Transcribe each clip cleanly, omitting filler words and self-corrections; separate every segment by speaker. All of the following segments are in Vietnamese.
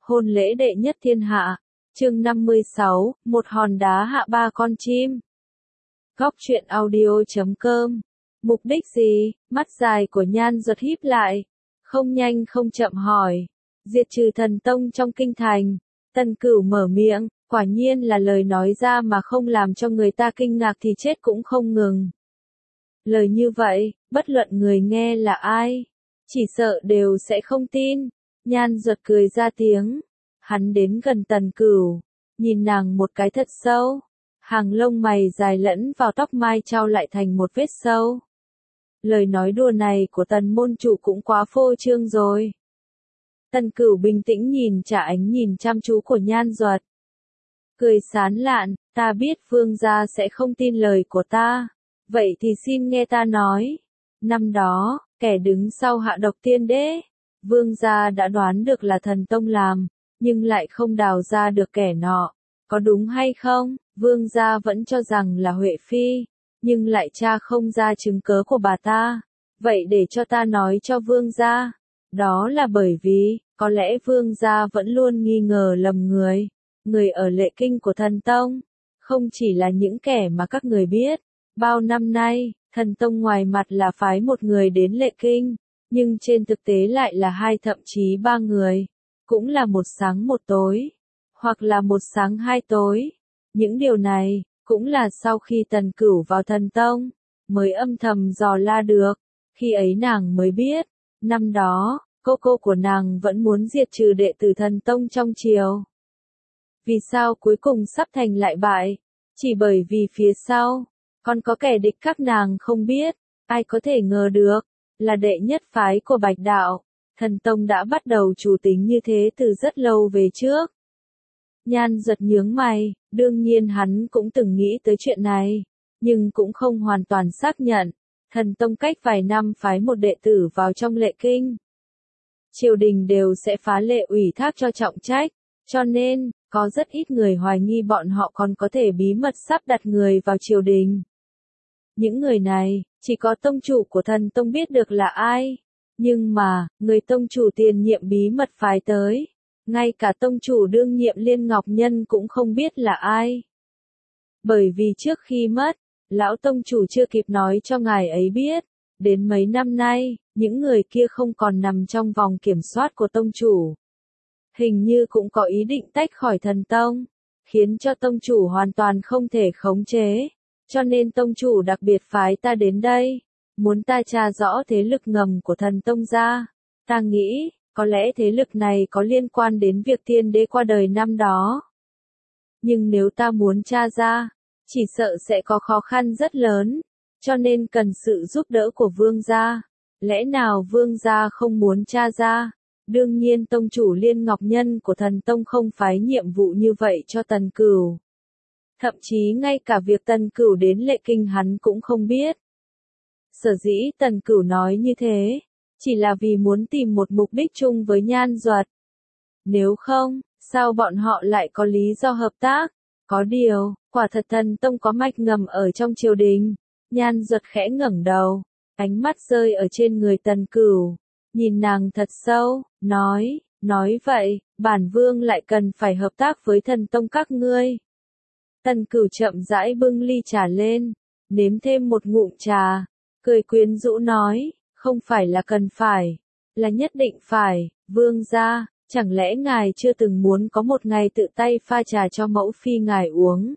Speaker 1: Hôn lễ đệ nhất thiên hạ. Chương 56, một hòn đá hạ ba con chim. Góc truyện audio.com. Mục đích gì? Mắt dài của Nhan Duật híp lại, không nhanh không chậm hỏi. Diệt trừ thần tông trong kinh thành. Tần Cửu mở miệng, quả nhiên là lời nói ra mà không làm cho người ta kinh ngạc thì chết cũng không ngừng. Lời như vậy, bất luận người nghe là ai, chỉ sợ đều sẽ không tin. Nhan Duật cười ra tiếng. Hắn đến gần Tần Cửu, nhìn nàng một cái thật sâu. Hàng lông mày dài lẫn vào tóc mai trao lại thành một vết sâu. Lời nói đùa này của Tần môn chủ cũng quá phô trương rồi. Tần Cửu bình tĩnh nhìn trả ánh nhìn chăm chú của Nhan Duật. Cười sán lạn, ta biết vương gia sẽ không tin lời của ta. Vậy thì xin nghe ta nói. Năm đó, kẻ đứng sau hạ độc tiên đế, vương gia đã đoán được là thần tông làm, nhưng lại không đào ra được kẻ nọ. Có đúng hay không? Vương gia vẫn cho rằng là Huệ Phi, nhưng lại tra không ra chứng cớ của bà ta. Vậy để cho ta nói cho vương gia. Đó là bởi vì, có lẽ vương gia vẫn luôn nghi ngờ lầm người. Người ở lệ kinh của thần tông, không chỉ là những kẻ mà các người biết. Bao năm nay, thần tông ngoài mặt là phái một người đến lệ kinh, nhưng trên thực tế lại là hai thậm chí ba người. Cũng là một sáng một tối, hoặc là một sáng hai tối. Những điều này, cũng là sau khi Tần Cửu vào thần tông, mới âm thầm dò la được. Khi ấy nàng mới biết, năm đó, cô của nàng vẫn muốn diệt trừ đệ tử thần tông trong triều. Vì sao cuối cùng sắp thành lại bại? Chỉ bởi vì phía sau, còn có kẻ địch các nàng không biết. Ai có thể ngờ được, là đệ nhất phái của Bạch Đạo. Thần tông đã bắt đầu chủ tính như thế từ rất lâu về trước. Nhan Duật nhướng mày, đương nhiên hắn cũng từng nghĩ tới chuyện này, nhưng cũng không hoàn toàn xác nhận. Thần tông cách vài năm phái một đệ tử vào trong lệ kinh. Triều đình đều sẽ phá lệ ủy thác cho trọng trách, cho nên, có rất ít người hoài nghi bọn họ còn có thể bí mật sắp đặt người vào triều đình. Những người này, chỉ có tông chủ của thần tông biết được là ai. Nhưng mà, người tông chủ tiền nhiệm bí mật phái tới, ngay cả tông chủ đương nhiệm Liên Ngọc Nhân cũng không biết là ai. Bởi vì trước khi mất, lão tông chủ chưa kịp nói cho ngài ấy biết, đến mấy năm nay, những người kia không còn nằm trong vòng kiểm soát của tông chủ. Hình như cũng có ý định tách khỏi thần tông, khiến cho tông chủ hoàn toàn không thể khống chế, cho nên tông chủ đặc biệt phái ta đến đây. Muốn ta tra rõ thế lực ngầm của thần tông ra. Ta nghĩ, có lẽ thế lực này có liên quan đến việc tiên đế qua đời năm đó. Nhưng nếu ta muốn tra ra, chỉ sợ sẽ có khó khăn rất lớn, cho nên cần sự giúp đỡ của vương gia. Lẽ nào vương gia không muốn tra ra? Đương nhiên tông chủ Liên Ngọc Nhân của thần tông không phái nhiệm vụ như vậy cho Tần Cửu. Thậm chí ngay cả việc Tần Cửu đến lệ kinh hắn cũng không biết. Sở dĩ Tần Cửu nói như thế, chỉ là vì muốn tìm một mục đích chung với Nhan Duật. Nếu không, sao bọn họ lại có lý do hợp tác? Có điều, quả thật thần tông có mạch ngầm ở trong triều đình. Nhan Duật khẽ ngẩng đầu, ánh mắt rơi ở trên người Tần Cửu, nhìn nàng thật sâu, nói vậy, bản vương lại cần phải hợp tác với thần tông các ngươi. Tần Cửu chậm rãi bưng ly trà lên, nếm thêm một ngụm trà. Cười quyến rũ nói, không phải là cần phải, là nhất định phải. Vương gia, chẳng lẽ ngài chưa từng muốn có một ngày tự tay pha trà cho mẫu phi ngài uống?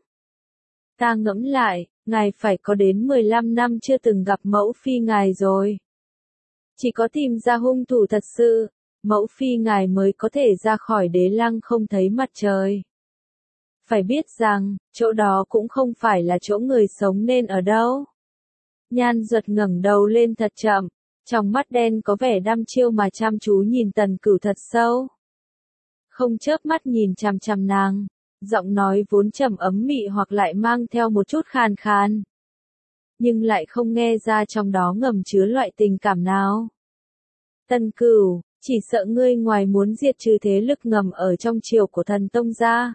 Speaker 1: Ta ngẫm lại, ngài phải có đến 15 năm chưa từng gặp mẫu phi ngài rồi. Chỉ có tìm ra hung thủ thật sự, mẫu phi ngài mới có thể ra khỏi đế lăng không thấy mặt trời. Phải biết rằng, chỗ đó cũng không phải là chỗ người sống nên ở đâu. Nhan Duật ngẩng đầu lên thật chậm, trong mắt đen có vẻ đăm chiêu mà chăm chú nhìn Tần Cửu thật sâu. Không chớp mắt nhìn chằm chằm nàng, giọng nói vốn trầm ấm mị hoặc lại mang theo một chút khàn khàn. Nhưng lại không nghe ra trong đó ngầm chứa loại tình cảm nào. Tần Cửu, chỉ sợ ngươi ngoài muốn diệt trừ thế lực ngầm ở trong triều của thần tông ra,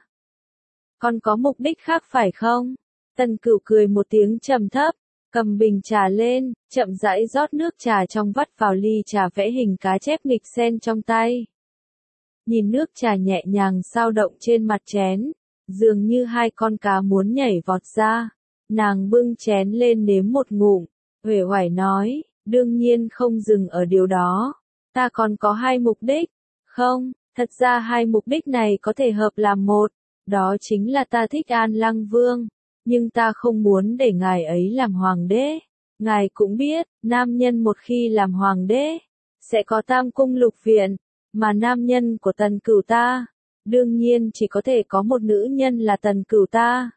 Speaker 1: còn có mục đích khác phải không? Tần Cửu cười một tiếng trầm thấp. Cầm bình trà lên, chậm rãi rót nước trà trong vắt vào ly trà vẽ hình cá chép nghịch sen trong tay. nhìn nước trà nhẹ nhàng xao động trên mặt chén, dường như hai con cá muốn nhảy vọt ra. Nàng bưng chén lên nếm một ngụm, uể oải nói, đương nhiên không dừng ở điều đó. Ta còn có hai mục đích. Không, thật ra hai mục đích này có thể hợp làm một. Đó chính là ta thích An Lăng Vương, nhưng ta không muốn để ngài ấy làm hoàng đế. Ngài cũng biết, nam nhân một khi làm hoàng đế, sẽ có tam cung lục viện, mà nam nhân của Tần Cửu ta, đương nhiên chỉ có thể có một nữ nhân là Tần Cửu ta.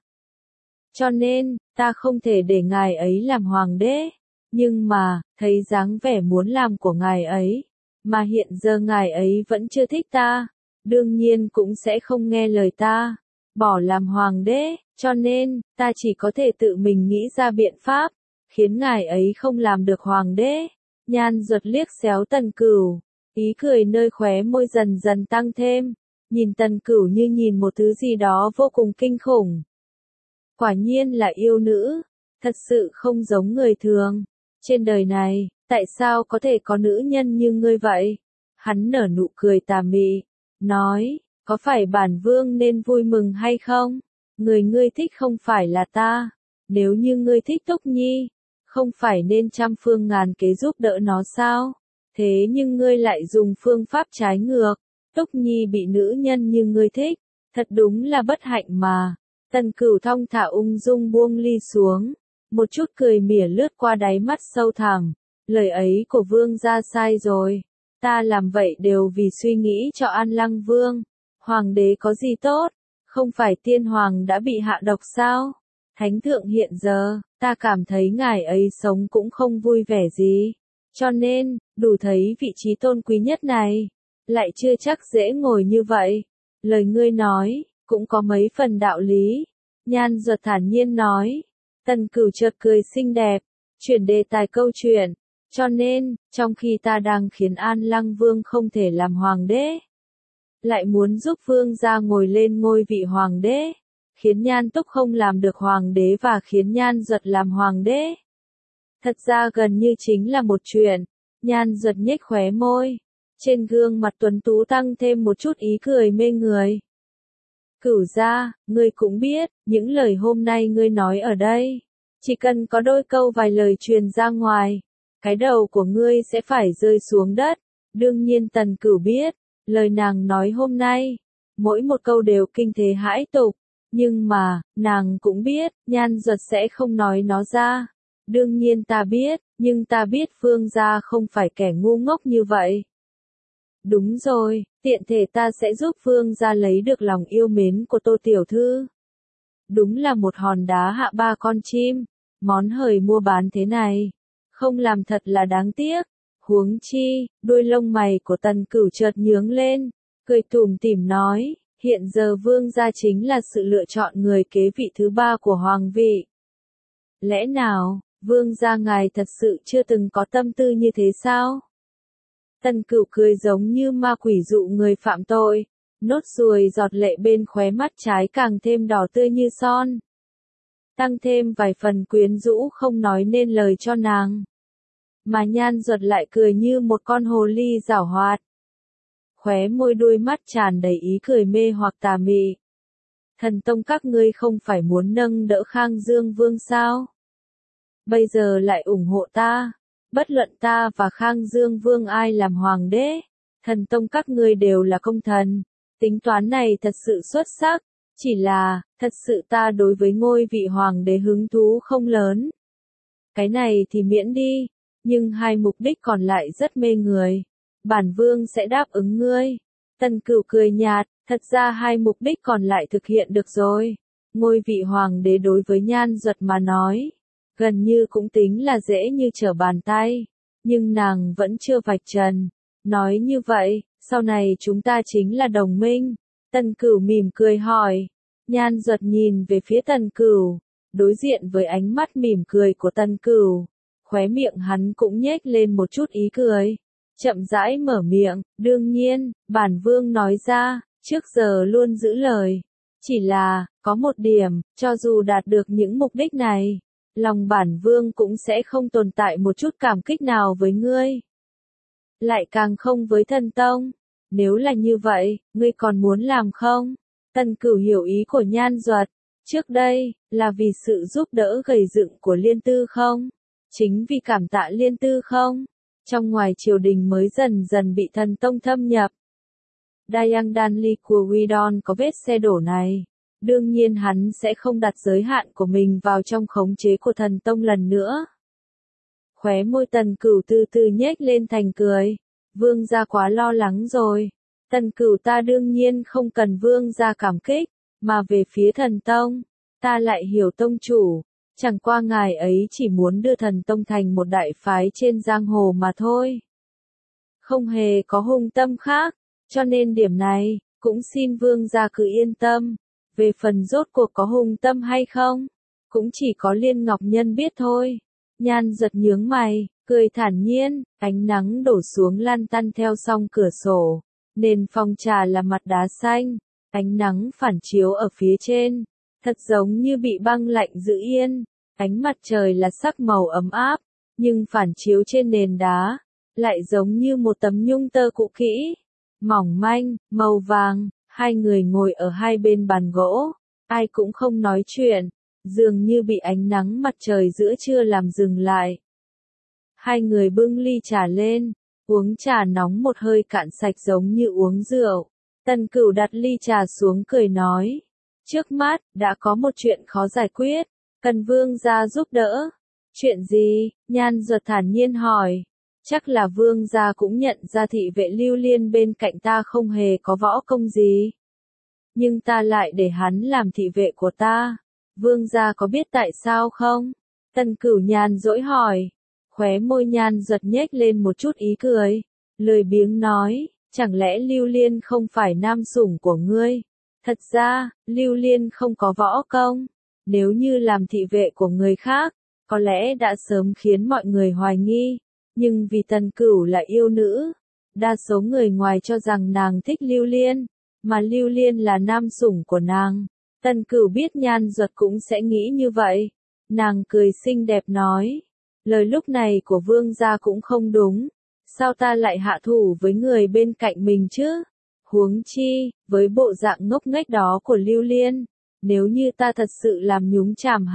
Speaker 1: Cho nên, ta không thể để ngài ấy làm hoàng đế, nhưng mà, thấy dáng vẻ muốn làm của ngài ấy, mà hiện giờ ngài ấy vẫn chưa thích ta, đương nhiên cũng sẽ không nghe lời ta, bỏ làm hoàng đế, cho nên, ta chỉ có thể tự mình nghĩ ra biện pháp, khiến ngài ấy không làm được hoàng đế. Nhan Duật liếc xéo Tần Cửu, ý cười nơi khóe môi dần dần tăng thêm, nhìn Tần Cửu như nhìn một thứ gì đó vô cùng kinh khủng. Quả nhiên là yêu nữ, thật sự không giống người thường. Trên đời này, tại sao có thể có nữ nhân như ngươi vậy? Hắn nở nụ cười tà mị, nói, có phải bản vương nên vui mừng hay không? Người ngươi thích không phải là ta. Nếu như ngươi thích Túc Nhi, không phải nên trăm phương ngàn kế giúp đỡ nó sao? Thế nhưng ngươi lại dùng phương pháp trái ngược. Túc Nhi bị nữ nhân như ngươi thích, thật đúng là bất hạnh mà. Tần Cửu thong thả ung dung buông ly xuống, một chút cười mỉa lướt qua đáy mắt sâu thẳm. Lời ấy của vương gia sai rồi. Ta làm vậy đều vì suy nghĩ cho An Lăng Vương. Hoàng đế có gì tốt? Không phải tiên hoàng đã bị hạ độc sao? Thánh thượng hiện giờ, ta cảm thấy ngài ấy sống cũng không vui vẻ gì. Cho nên, đủ thấy vị trí tôn quý nhất này, lại chưa chắc dễ ngồi như vậy. Lời ngươi nói, cũng có mấy phần đạo lý. Nhan Duật thản nhiên nói. Tần Cửu chợt cười xinh đẹp, chuyển đề tài câu chuyện. Cho nên, trong khi ta đang khiến An Lăng Vương không thể làm hoàng đế, lại muốn giúp vương gia ngồi lên ngôi vị hoàng đế, khiến Nhan Túc không làm được hoàng đế và khiến Nhan Duật làm hoàng đế. Thật ra gần như chính là một chuyện. Nhan Duật nhếch khóe môi, trên gương mặt tuấn tú tăng thêm một chút ý cười mê người. Cửu gia, ngươi cũng biết, những lời hôm nay ngươi nói ở đây, chỉ cần có đôi câu vài lời truyền ra ngoài, cái đầu của ngươi sẽ phải rơi xuống đất. Đương nhiên Tần Cửu biết, lời nàng nói hôm nay, mỗi một câu đều kinh thế hãi tục, nhưng mà, nàng cũng biết, Nhan Duật sẽ không nói nó ra. Đương nhiên ta biết, nhưng ta biết vương gia không phải kẻ ngu ngốc như vậy. Đúng rồi, tiện thể ta sẽ giúp vương gia lấy được lòng yêu mến của Tô tiểu thư. Đúng là một hòn đá hạ ba con chim, món hời mua bán thế này, không làm thật là đáng tiếc. Huống chi, đuôi lông mày của Tần Cửu chợt nhướng lên, cười tủm tỉm nói, hiện giờ vương gia chính là sự lựa chọn người kế vị thứ ba của hoàng vị. Lẽ nào, vương gia ngài thật sự chưa từng có tâm tư như thế sao? Tần Cửu cười giống như ma quỷ dụ người phạm tội, nốt ruồi giọt lệ bên khóe mắt trái càng thêm đỏ tươi như son. Tăng thêm vài phần quyến rũ không nói nên lời cho nàng. Mà Nhan Duật lại cười như một con hồ ly giảo hoạt. Khóe môi đuôi mắt tràn đầy ý cười mê hoặc tà mị. Thần tông các ngươi không phải muốn nâng đỡ Khang Dương Vương sao? Bây giờ lại ủng hộ ta. Bất luận ta và Khang Dương Vương ai làm hoàng đế, thần tông các ngươi đều là công thần. Tính toán này thật sự xuất sắc, chỉ là, thật sự ta đối với ngôi vị hoàng đế hứng thú không lớn. Cái này thì miễn đi, nhưng hai mục đích còn lại rất mê người. Bản vương sẽ đáp ứng ngươi. Tần Cửu cười nhạt, thật ra hai mục đích còn lại thực hiện được rồi. Ngôi vị hoàng đế đối với Nhan Duật mà nói, gần như cũng tính là dễ như trở bàn tay, nhưng nàng vẫn chưa vạch trần. Nói như vậy, sau này chúng ta chính là đồng minh. Tần Cửu mỉm cười hỏi. Nhan Duật nhìn về phía Tần Cửu, đối diện với ánh mắt mỉm cười của Tần Cửu, khóe miệng hắn cũng nhếch lên một chút ý cười. Chậm rãi mở miệng, đương nhiên, bản vương nói ra, trước giờ luôn giữ lời. Chỉ là, có một điểm, cho dù đạt được những mục đích này, lòng bản vương cũng sẽ không tồn tại một chút cảm kích nào với ngươi. Lại càng không với thần tông. Nếu là như vậy, ngươi còn muốn làm không? Tần Cửu hiểu ý của Nhan Duật. Trước đây, là vì sự giúp đỡ gầy dựng của Liên Tư không? Chính vì cảm tạ Liên Tư không? Trong ngoài triều đình mới dần dần bị thần tông thâm nhập. Dayang Danli của Widon có vết xe đổ này. Đương nhiên hắn sẽ không đặt giới hạn của mình vào trong khống chế của thần tông lần nữa. Khóe môi Tần Cửu từ từ nhếch lên thành cười. Vương gia quá lo lắng rồi. Tần Cửu ta đương nhiên không cần vương gia cảm kích, mà về phía thần tông, ta lại hiểu tông chủ. Chẳng qua ngài ấy chỉ muốn đưa thần tông thành một đại phái trên giang hồ mà thôi. Không hề có hung tâm khác, cho nên điểm này, cũng xin vương gia cứ yên tâm. Về phần rốt cuộc có hung tâm hay không, cũng chỉ có Liên Ngọc Nhân biết thôi. Nhan Duật nhướng mày, cười thản nhiên, ánh nắng đổ xuống lăn tăn theo song cửa sổ. Nền phòng trà là mặt đá xanh, ánh nắng phản chiếu ở phía trên, thật giống như bị băng lạnh giữ yên. Ánh mặt trời là sắc màu ấm áp, nhưng phản chiếu trên nền đá, lại giống như một tấm nhung tơ cũ kỹ, mỏng manh, màu vàng. Hai người ngồi ở hai bên bàn gỗ, ai cũng không nói chuyện, dường như bị ánh nắng mặt trời giữa trưa làm dừng lại. Hai người bưng ly trà lên, uống trà nóng một hơi cạn sạch giống như uống rượu. Tần Cửu đặt ly trà xuống cười nói, trước mắt, đã có một chuyện khó giải quyết, cần vương gia giúp đỡ. Chuyện gì? Nhan Duật thản nhiên hỏi. Chắc là vương gia cũng nhận ra thị vệ Lưu Liên bên cạnh ta không hề có võ công gì. Nhưng ta lại để hắn làm thị vệ của ta. Vương gia có biết tại sao không? Tần Cửu nhàn dỗi hỏi. Khóe môi Nhan Duật nhếch lên một chút ý cười. Lười biếng nói, chẳng lẽ Lưu Liên không phải nam sủng của ngươi? Thật ra, Lưu Liên không có võ công. Nếu như làm thị vệ của người khác, có lẽ đã sớm khiến mọi người hoài nghi. Nhưng vì Tần Cửu là yêu nữ, đa số người ngoài cho rằng nàng thích Lưu Liên, mà Lưu Liên là nam sủng của nàng. Tần Cửu biết Nhan Duật cũng sẽ nghĩ như vậy. Nàng cười xinh đẹp nói, lời lúc này của vương gia cũng không đúng. Sao ta lại hạ thủ với người bên cạnh mình chứ? Huống chi, với bộ dạng ngốc nghếch đó của Lưu Liên, nếu như ta thật sự làm nhúng chàm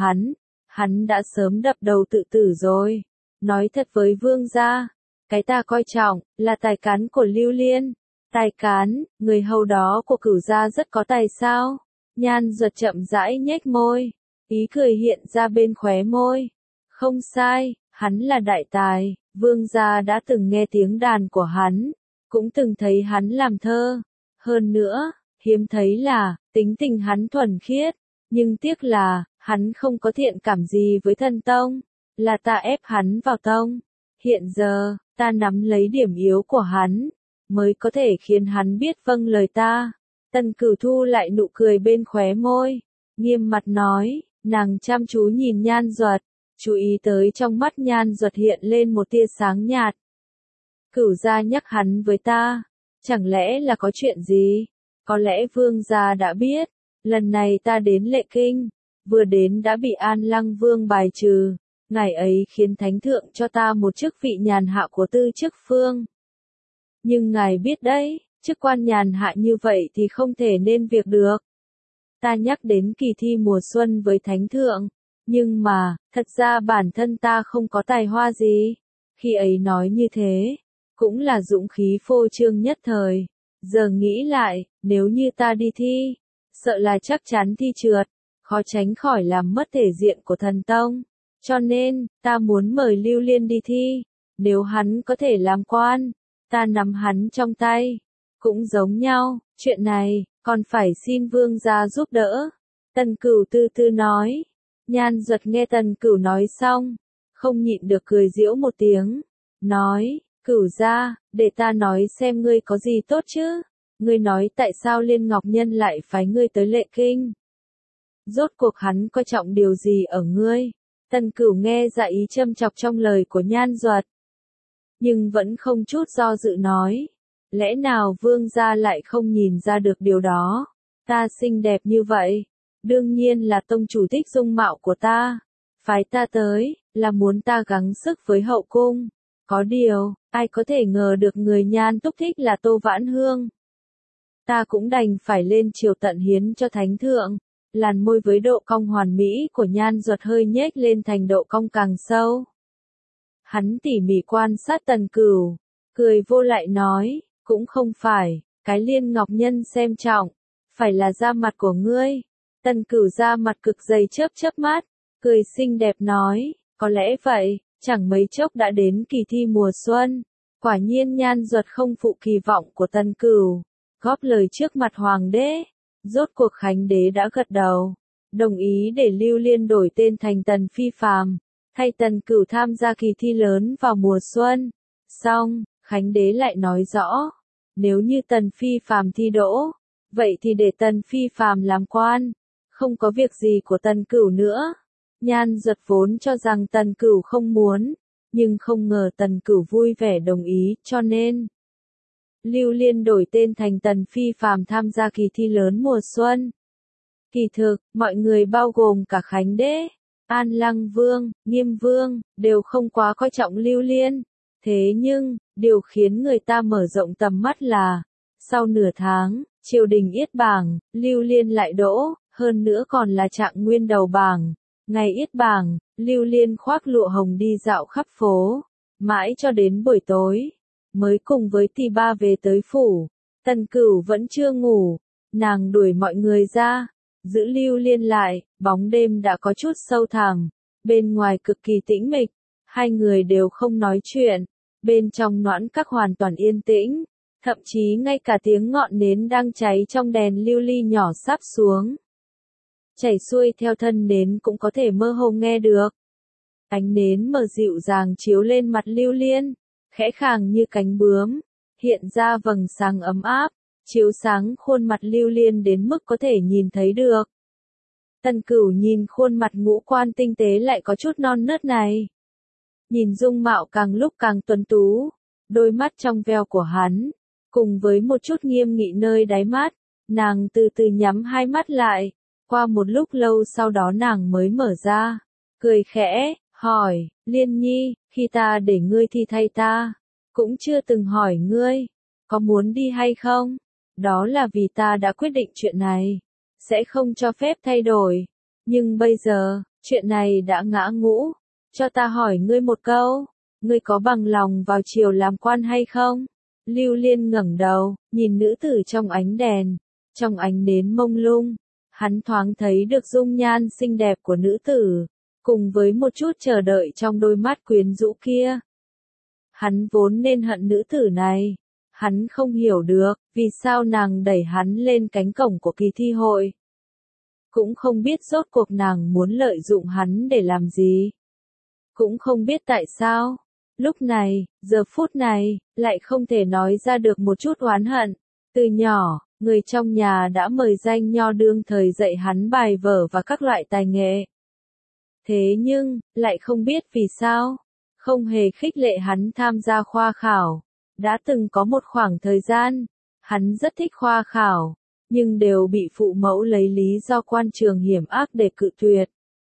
Speaker 1: hắn đã sớm đập đầu tự tử rồi. Nói thật với vương gia, cái ta coi trọng, là tài cán của Lưu Liên. Tài cán, người hầu đó của Cửu gia rất có tài sao? Nhan Duật chậm rãi nhếch môi, ý cười hiện ra bên khóe môi. Không sai, hắn là đại tài, vương gia đã từng nghe tiếng đàn của hắn, cũng từng thấy hắn làm thơ. Hơn nữa, hiếm thấy là, tính tình hắn thuần khiết, nhưng tiếc là, hắn không có thiện cảm gì với thần tông. Là ta ép hắn vào tông. Hiện giờ, ta nắm lấy điểm yếu của hắn, mới có thể khiến hắn biết vâng lời ta. Tần Cửu thu lại nụ cười bên khóe môi, nghiêm mặt nói, nàng chăm chú nhìn Nhan Duật, chú ý tới trong mắt Nhan Duật hiện lên một tia sáng nhạt. Cửu gia nhắc hắn với ta, chẳng lẽ là có chuyện gì? Có lẽ vương gia đã biết, lần này ta đến Lệ Kinh, vừa đến đã bị An Lăng Vương bài trừ. Ngài ấy khiến thánh thượng cho ta một chức vị nhàn hạ của tư chức phương. Nhưng ngài biết đấy, chức quan nhàn hạ như vậy thì không thể nên việc được. Ta nhắc đến kỳ thi mùa xuân với thánh thượng, nhưng mà, thật ra bản thân ta không có tài hoa gì. Khi ấy nói như thế, cũng là dũng khí phô trương nhất thời. Giờ nghĩ lại, nếu như ta đi thi, sợ là chắc chắn thi trượt, khó tránh khỏi làm mất thể diện của thần tông. Cho nên, ta muốn mời Lưu Liên đi thi. Nếu hắn có thể làm quan, ta nắm hắn trong tay. Cũng giống nhau, chuyện này, còn phải xin vương gia giúp đỡ. Tần Cửu từ từ nói. Nhan Duật nghe Tần Cửu nói xong, không nhịn được cười giễu một tiếng. Nói, Cửu gia, để ta nói xem ngươi có gì tốt chứ. Ngươi nói tại sao Liên Ngọc Nhân lại phái ngươi tới Lệ Kinh. Rốt cuộc hắn coi trọng điều gì ở ngươi? Tần Cửu nghe ra ý châm chọc trong lời của Nhan Duật, nhưng vẫn không chút do dự nói, lẽ nào vương gia lại không nhìn ra được điều đó? Ta xinh đẹp như vậy, đương nhiên là tông chủ thích dung mạo của ta, phái ta tới, là muốn ta gắng sức với hậu cung, Có điều, ai có thể ngờ được người Nhan Túc thích là Tô Vãn Hương. Ta cũng đành phải lên triều tận hiến cho thánh thượng. Làn môi với độ cong hoàn mỹ của Nhan Duật hơi nhếch lên thành độ cong càng sâu. Hắn tỉ mỉ quan sát Tần Cửu, cười vô lại nói, cũng không phải, cái Liên Ngọc Nhân xem trọng, phải là da mặt của ngươi. Tần Cửu da mặt cực dày chớp chớp mắt, cười xinh đẹp nói, có lẽ vậy, chẳng mấy chốc đã đến kỳ thi mùa xuân. Quả nhiên Nhan Duật không phụ kỳ vọng của Tần Cửu, góp lời trước mặt hoàng đế. Rốt cuộc Khánh đế đã gật đầu, đồng ý để Lưu Liên đổi tên thành Tần Phi Phàm, thay Tần Cửu tham gia kỳ thi lớn vào mùa xuân. Xong, Khánh đế lại nói rõ, nếu như Tần Phi Phàm thi đỗ, vậy thì để Tần Phi Phàm làm quan, không có việc gì của Tần Cửu nữa. Nhan Duật vốn cho rằng Tần Cửu không muốn, nhưng không ngờ Tần Cửu vui vẻ đồng ý, cho nên Lưu Liên đổi tên thành Tần Phi Phàm tham gia kỳ thi lớn mùa xuân. Kỳ thực, mọi người bao gồm cả Khánh đế, An Lăng Vương, Nghiêm Vương, đều không quá coi trọng Lưu Liên. Thế nhưng, điều khiến người ta mở rộng tầm mắt là, sau nửa tháng, triều đình yết bảng, Lưu Liên lại đỗ, hơn nữa còn là trạng nguyên đầu bảng. Ngày yết bảng, Lưu Liên khoác lụa hồng đi dạo khắp phố, mãi cho đến buổi tối, mới cùng với Tỳ Ba về tới phủ. Tần Cửu vẫn chưa ngủ, nàng đuổi mọi người ra, giữ Lưu Liên lại, bóng đêm đã có chút sâu thẳm, bên ngoài cực kỳ tĩnh mịch, hai người đều không nói chuyện, bên trong noãn các hoàn toàn yên tĩnh, thậm chí ngay cả tiếng ngọn nến đang cháy trong đèn lưu ly nhỏ sắp xuống, chảy xuôi theo thân nến cũng có thể mơ hồ nghe được. Ánh nến mờ dịu dàng chiếu lên mặt Lưu Liên, khẽ khàng như cánh bướm, hiện ra vầng sáng ấm áp, chiếu sáng khuôn mặt Lưu Liên đến mức có thể nhìn thấy được. Tần Cửu nhìn khuôn mặt ngũ quan tinh tế lại có chút non nớt này. Nhìn dung mạo càng lúc càng tuấn tú, đôi mắt trong veo của hắn, cùng với một chút nghiêm nghị nơi đáy mắt, nàng từ từ nhắm hai mắt lại, qua một lúc lâu sau đó nàng mới mở ra, cười khẽ, hỏi, Liên Nhi, khi ta để ngươi thi thay ta, cũng chưa từng hỏi ngươi, có muốn đi hay không? Đó là vì ta đã quyết định chuyện này, sẽ không cho phép thay đổi. Nhưng bây giờ, chuyện này đã ngã ngũ, cho ta hỏi ngươi một câu, ngươi có bằng lòng vào triều làm quan hay không? Lưu Liên ngẩng đầu, nhìn nữ tử trong ánh đèn, trong ánh nến mông lung, hắn thoáng thấy được dung nhan xinh đẹp của nữ tử, cùng với một chút chờ đợi trong đôi mắt quyến rũ kia. Hắn vốn nên hận nữ tử này. Hắn không hiểu được, vì sao nàng đẩy hắn lên cánh cổng của kỳ thi hội. Cũng không biết rốt cuộc nàng muốn lợi dụng hắn để làm gì. Cũng không biết tại sao, lúc này, giờ phút này, lại không thể nói ra được một chút oán hận. Từ nhỏ, người trong nhà đã mời danh nho đương thời dạy hắn bài vở và các loại tài nghệ. Thế nhưng, lại không biết vì sao, không hề khích lệ hắn tham gia khoa khảo. Đã từng có một khoảng thời gian, hắn rất thích khoa khảo, nhưng đều bị phụ mẫu lấy lý do quan trường hiểm ác để cự tuyệt.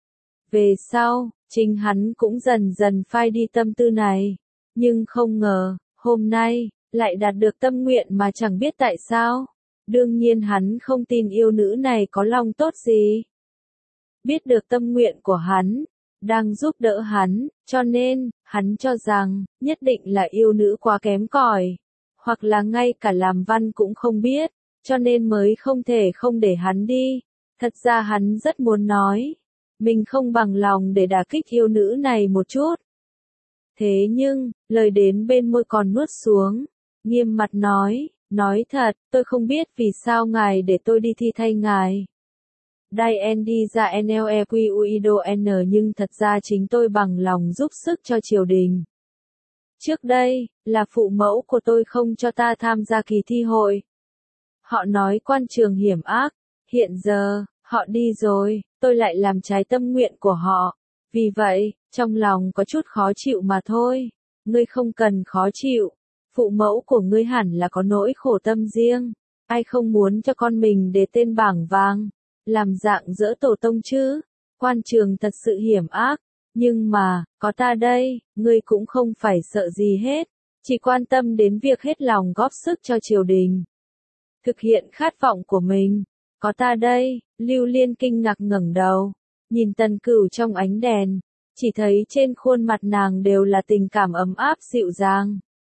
Speaker 1: Về sau, chính hắn cũng dần dần phai đi tâm tư này, nhưng không ngờ, hôm nay, lại đạt được tâm nguyện mà chẳng biết tại sao. Đương nhiên hắn không tin yêu nữ này có lòng tốt gì. Biết được tâm nguyện của hắn, đang giúp đỡ hắn, cho nên, hắn cho rằng, nhất định là yêu nữ quá kém cỏi, hoặc là ngay cả làm văn cũng không biết, cho nên mới không thể không để hắn đi. Thật ra hắn rất muốn nói, mình không bằng lòng để đả kích yêu nữ này một chút. Thế nhưng, lời đến bên môi còn nuốt xuống, nghiêm mặt nói thật, tôi không biết vì sao ngài để tôi đi thi thay ngài. Đai N đi ra NLEQUIDO N nhưng thật ra chính tôi bằng lòng giúp sức cho triều đình. Trước đây, là phụ mẫu của tôi không cho ta tham gia kỳ thi hội. Họ nói quan trường hiểm ác, hiện giờ, họ đi rồi, tôi lại làm trái tâm nguyện của họ. Vì vậy, trong lòng có chút khó chịu mà thôi. Ngươi không cần khó chịu, phụ mẫu của ngươi hẳn là có nỗi khổ tâm riêng. Ai không muốn cho con mình để tên bảng vàng, làm dạng dỡ tổ tông chứ? Quan trường thật sự hiểm ác, Nhưng mà, có ta đây, ngươi cũng không phải sợ gì hết, chỉ quan tâm đến việc hết lòng góp sức cho triều đình. Thực hiện khát vọng của mình, có ta đây, Lưu Liên kinh ngạc ngẩng đầu, nhìn Tần Cửu trong ánh đèn, chỉ thấy trên khuôn mặt nàng đều là tình cảm ấm áp dịu dàng.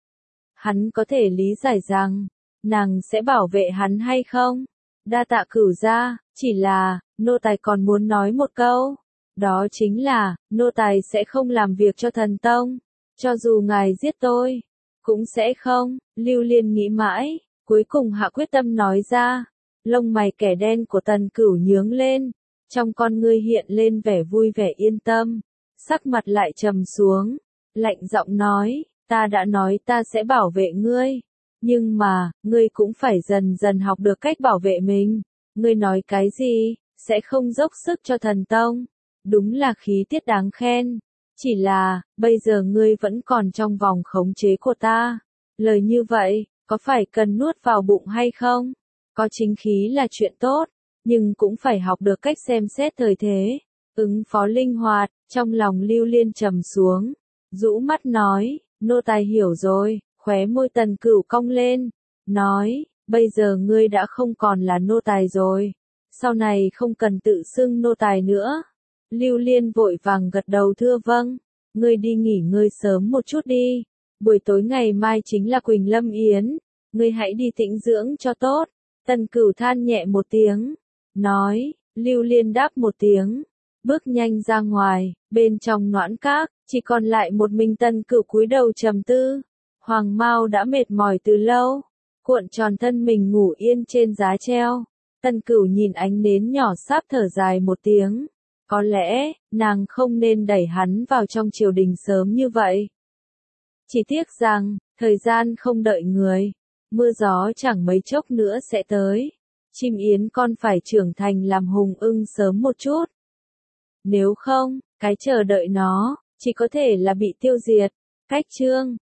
Speaker 1: Hắn có thể lý giải rằng, nàng sẽ bảo vệ hắn hay không? Đa tạ Cửu gia, chỉ là, nô tài còn muốn nói một câu. Đó chính là, nô tài sẽ không làm việc cho thần tông. Cho dù ngài giết tôi, cũng sẽ không. Lưu Liên nghĩ mãi, cuối cùng hạ quyết tâm nói ra. Lông mày kẻ đen của Tần Cửu nhướng lên, trong con ngươi hiện lên vẻ vui vẻ yên tâm. Sắc mặt lại trầm xuống, lạnh giọng nói, ta đã nói ta sẽ bảo vệ ngươi. Nhưng mà, ngươi cũng phải dần dần học được cách bảo vệ mình. Ngươi nói cái gì, sẽ không dốc sức cho thần tông. Đúng là khí tiết đáng khen. Chỉ là, bây giờ ngươi vẫn còn trong vòng khống chế của ta. Lời như vậy, có phải cần nuốt vào bụng hay không? Có chính khí là chuyện tốt, nhưng cũng phải học được cách xem xét thời thế. Ứng phó linh hoạt, trong lòng Lưu Liên trầm xuống. Rũ mắt nói, nô tài hiểu rồi, khóe môi Tần Cửu cong lên. Nói, bây giờ ngươi đã không còn là nô tài rồi. Sau này không cần tự xưng nô tài nữa. Lưu Liên vội vàng gật đầu thưa vâng. Ngươi đi nghỉ ngơi sớm một chút đi. Buổi tối ngày mai chính là Quỳnh Lâm Yến. Ngươi hãy đi tĩnh dưỡng cho tốt. Tần Cửu than nhẹ một tiếng. Nói, Lưu Liên đáp một tiếng. Bước nhanh ra ngoài, bên trong noãn các, chỉ còn lại một mình Tần Cửu cúi đầu trầm tư. Hoàng Mao đã mệt mỏi từ lâu, cuộn tròn thân mình ngủ yên trên giá treo. Tần Cửu nhìn ánh nến nhỏ sáp thở dài một tiếng. Có lẽ, nàng không nên đẩy hắn vào trong triều đình sớm như vậy. Chỉ tiếc rằng, thời gian không đợi người, mưa gió chẳng mấy chốc nữa sẽ tới. Chim yến con phải trưởng thành làm hùng ưng sớm một chút. Nếu không, cái chờ đợi nó, chỉ có thể là bị tiêu diệt. Cách chương